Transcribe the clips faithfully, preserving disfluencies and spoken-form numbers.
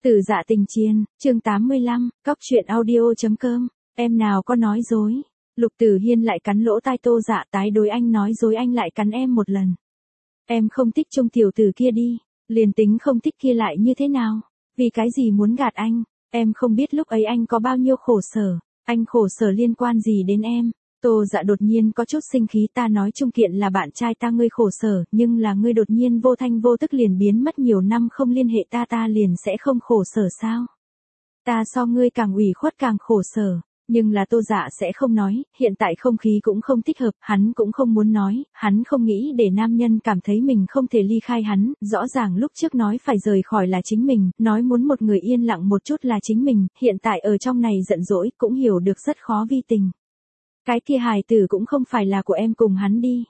Từ Dạ Tình Chiên, chương tám mươi lăm, cóc truyện audio chấm com, em nào có nói dối. Lục Tử Hiên lại cắn lỗ tai Tô Dạ, tái đối anh nói dối anh lại cắn em một lần. Em không thích Trung tiểu tử kia đi, liền tính không thích kia lại như thế nào, vì cái gì muốn gạt anh, em không biết lúc ấy anh có bao nhiêu khổ sở, anh khổ sở liên quan gì đến em. Tô Dạ đột nhiên có chút sinh khí, ta nói Trung Kiện là bạn trai ta, ngươi khổ sở, nhưng là ngươi đột nhiên vô thanh vô tức liền biến mất nhiều năm không liên hệ ta, ta liền sẽ không khổ sở sao? Ta so ngươi càng ủy khuất càng khổ sở, nhưng là Tô Dạ sẽ không nói, hiện tại không khí cũng không thích hợp, hắn cũng không muốn nói, hắn không nghĩ để nam nhân cảm thấy mình không thể ly khai hắn, rõ ràng lúc trước nói phải rời khỏi là chính mình, nói muốn một người yên lặng một chút là chính mình, hiện tại ở trong này giận dỗi, cũng hiểu được rất khó vi tình. Cái kia hài tử cũng không phải là của em cùng hắn đi.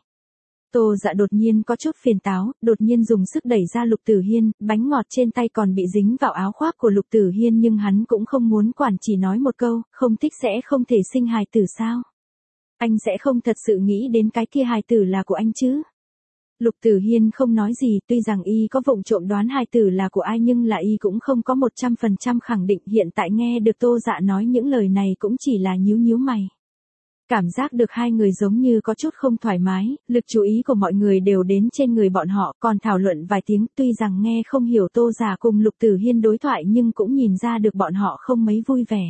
Tô Dạ đột nhiên có chút phiền táo, đột nhiên dùng sức đẩy ra Lục Tử Hiên, bánh ngọt trên tay còn bị dính vào áo khoác của Lục Tử Hiên, nhưng hắn cũng không muốn quản, chỉ nói một câu, không thích sẽ không thể sinh hài tử sao? Anh sẽ không thật sự nghĩ đến cái kia hài tử là của anh chứ? Lục Tử Hiên không nói gì, tuy rằng y có vụng trộm đoán hài tử là của ai nhưng là y cũng không có một trăm phần trăm khẳng định, hiện tại nghe được Tô Dạ nói những lời này cũng chỉ là nhíu nhíu mày. Cảm giác được hai người giống như có chút không thoải mái, lực chú ý của mọi người đều đến trên người bọn họ, còn thảo luận vài tiếng, tuy rằng nghe không hiểu Tô Dạ cùng Lục Tử Hiên đối thoại nhưng cũng nhìn ra được bọn họ không mấy vui vẻ.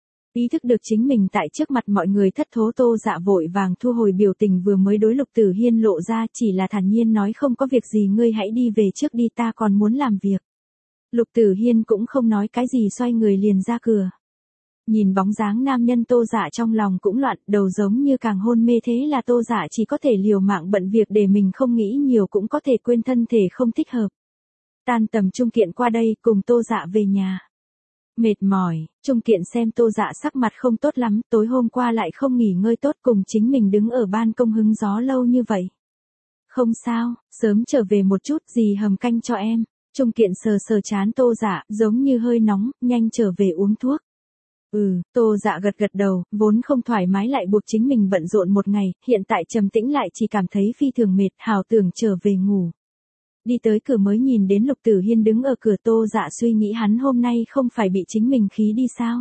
Ý thức được chính mình tại trước mặt mọi người thất thố, Tô Dạ vội vàng thu hồi biểu tình vừa mới đối Lục Tử Hiên lộ ra, chỉ là thản nhiên nói không có việc gì, ngươi hãy đi về trước đi, ta còn muốn làm việc. Lục Tử Hiên cũng không nói cái gì, xoay người liền ra cửa. Nhìn bóng dáng nam nhân, Tô Dạ trong lòng cũng loạn, đầu giống như càng hôn mê, thế là Tô Dạ chỉ có thể liều mạng bận việc để mình không nghĩ nhiều, cũng có thể quên thân thể không thích hợp. Tan tầm Trung Kiện qua đây cùng Tô Dạ về nhà. Mệt mỏi, Trung Kiện xem Tô Dạ sắc mặt không tốt lắm, tối hôm qua lại không nghỉ ngơi tốt, cùng chính mình đứng ở ban công hứng gió lâu như vậy. Không sao, sớm trở về một chút, gì hầm canh cho em. Trung Kiện sờ sờ trán Tô Dạ, giống như hơi nóng, nhanh trở về uống thuốc. Ừ, Tô Dạ gật gật đầu, vốn không thoải mái lại buộc chính mình bận rộn một ngày, hiện tại trầm tĩnh lại chỉ cảm thấy phi thường mệt, hào tưởng trở về ngủ. Đi tới cửa mới nhìn đến Lục Tử Hiên đứng ở cửa, Tô Dạ suy nghĩ hắn hôm nay không phải bị chính mình khí đi sao?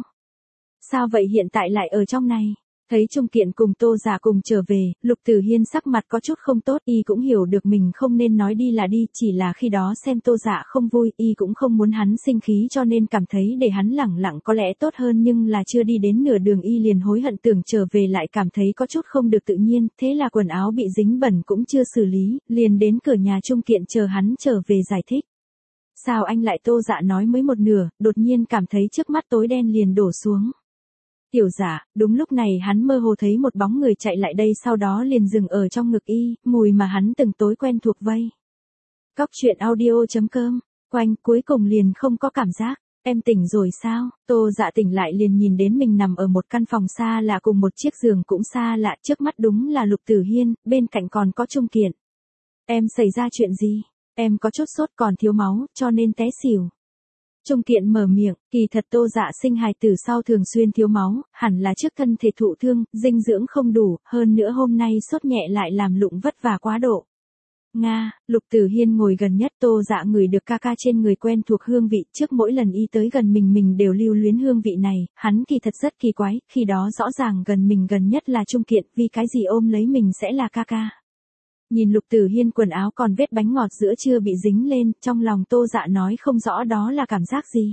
Sao vậy hiện tại lại ở trong này? Thấy Trung Kiện cùng Tô Dạ cùng trở về, Lục Tử Hiên sắc mặt có chút không tốt, y cũng hiểu được mình không nên nói đi là đi, chỉ là khi đó xem Tô Dạ không vui, y cũng không muốn hắn sinh khí cho nên cảm thấy để hắn lẳng lặng có lẽ tốt hơn, nhưng là chưa đi đến nửa đường y liền hối hận, tưởng trở về lại cảm thấy có chút không được tự nhiên, thế là quần áo bị dính bẩn cũng chưa xử lý, liền đến cửa nhà Trung Kiện chờ hắn trở về giải thích. Sao anh lại? Tô Dạ nói mới một nửa, đột nhiên cảm thấy trước mắt tối đen liền đổ xuống. Tiểu Dạ, đúng lúc này hắn mơ hồ thấy một bóng người chạy lại đây, sau đó liền dừng ở trong ngực y, mùi mà hắn từng tối quen thuộc vây. Cóc truyện audio chấm com, quanh cuối cùng liền không có cảm giác. Em tỉnh rồi sao? Tô Dạ tỉnh lại liền nhìn đến mình nằm ở một căn phòng xa lạ cùng một chiếc giường cũng xa lạ, trước mắt đúng là Lục Tử Hiên, bên cạnh còn có Trung Kiện. Em xảy ra chuyện gì? Em có chút sốt còn thiếu máu, cho nên té xỉu. Trung Kiện mở miệng, kỳ thật Tô Dạ sinh hài tử sau thường xuyên thiếu máu, hẳn là trước thân thể thụ thương, dinh dưỡng không đủ, hơn nữa hôm nay sốt nhẹ lại làm lụng vất vả quá độ. Nga, Lục Tử Hiên ngồi gần nhất, Tô Dạ ngửi được ca ca trên người quen thuộc hương vị, trước mỗi lần y tới gần mình mình đều lưu luyến hương vị này, hắn kỳ thật rất kỳ quái, khi đó rõ ràng gần mình gần nhất là Trung Kiện, vì cái gì ôm lấy mình sẽ là ca ca. Nhìn Lục Tử Hiên quần áo còn vết bánh ngọt giữa chưa bị dính lên, trong lòng Tô Dạ nói không rõ đó là cảm giác gì.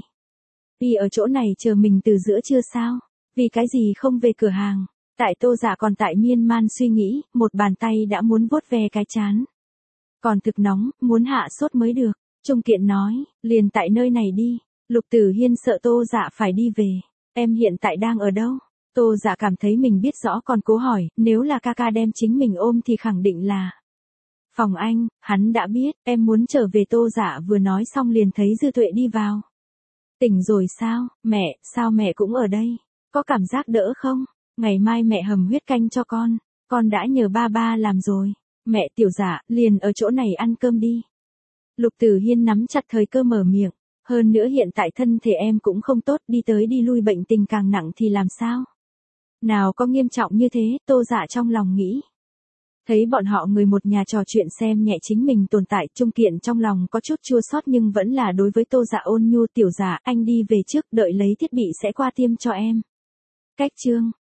Y ở chỗ này chờ mình từ giữa trưa sao? Vì cái gì không về cửa hàng? Tại Tô Dạ còn tại miên man suy nghĩ, một bàn tay đã muốn vuốt ve cái trán. Còn thực nóng, muốn hạ sốt mới được. Trung Kiện nói, liền tại nơi này đi. Lục Tử Hiên sợ Tô Dạ phải đi về. Em hiện tại đang ở đâu? Tô Dạ cảm thấy mình biết rõ còn cố hỏi, nếu là ca ca đem chính mình ôm thì khẳng định là phòng anh, hắn đã biết, em muốn trở về. Tô Dạ vừa nói xong liền thấy Dư Tuệ đi vào. Tỉnh rồi sao? Mẹ, sao mẹ cũng ở đây? Có cảm giác đỡ không? Ngày mai mẹ hầm huyết canh cho con, con đã nhờ ba ba làm rồi. Mẹ, Tiểu Dạ, liền ở chỗ này ăn cơm đi. Lục Tử Hiên nắm chặt thời cơ mở miệng, hơn nữa hiện tại thân thể em cũng không tốt, đi tới đi lui bệnh tình càng nặng thì làm sao? Nào có nghiêm trọng như thế, Tô Dạ trong lòng nghĩ. Thấy bọn họ người một nhà trò chuyện xem nhẹ chính mình tồn tại, Trung Kiện trong lòng có chút chua xót nhưng vẫn là đối với Tô Dạ ôn nhu, tiểu Dạ, anh đi về trước, đợi lấy thiết bị sẽ qua tiêm cho em. Cách chương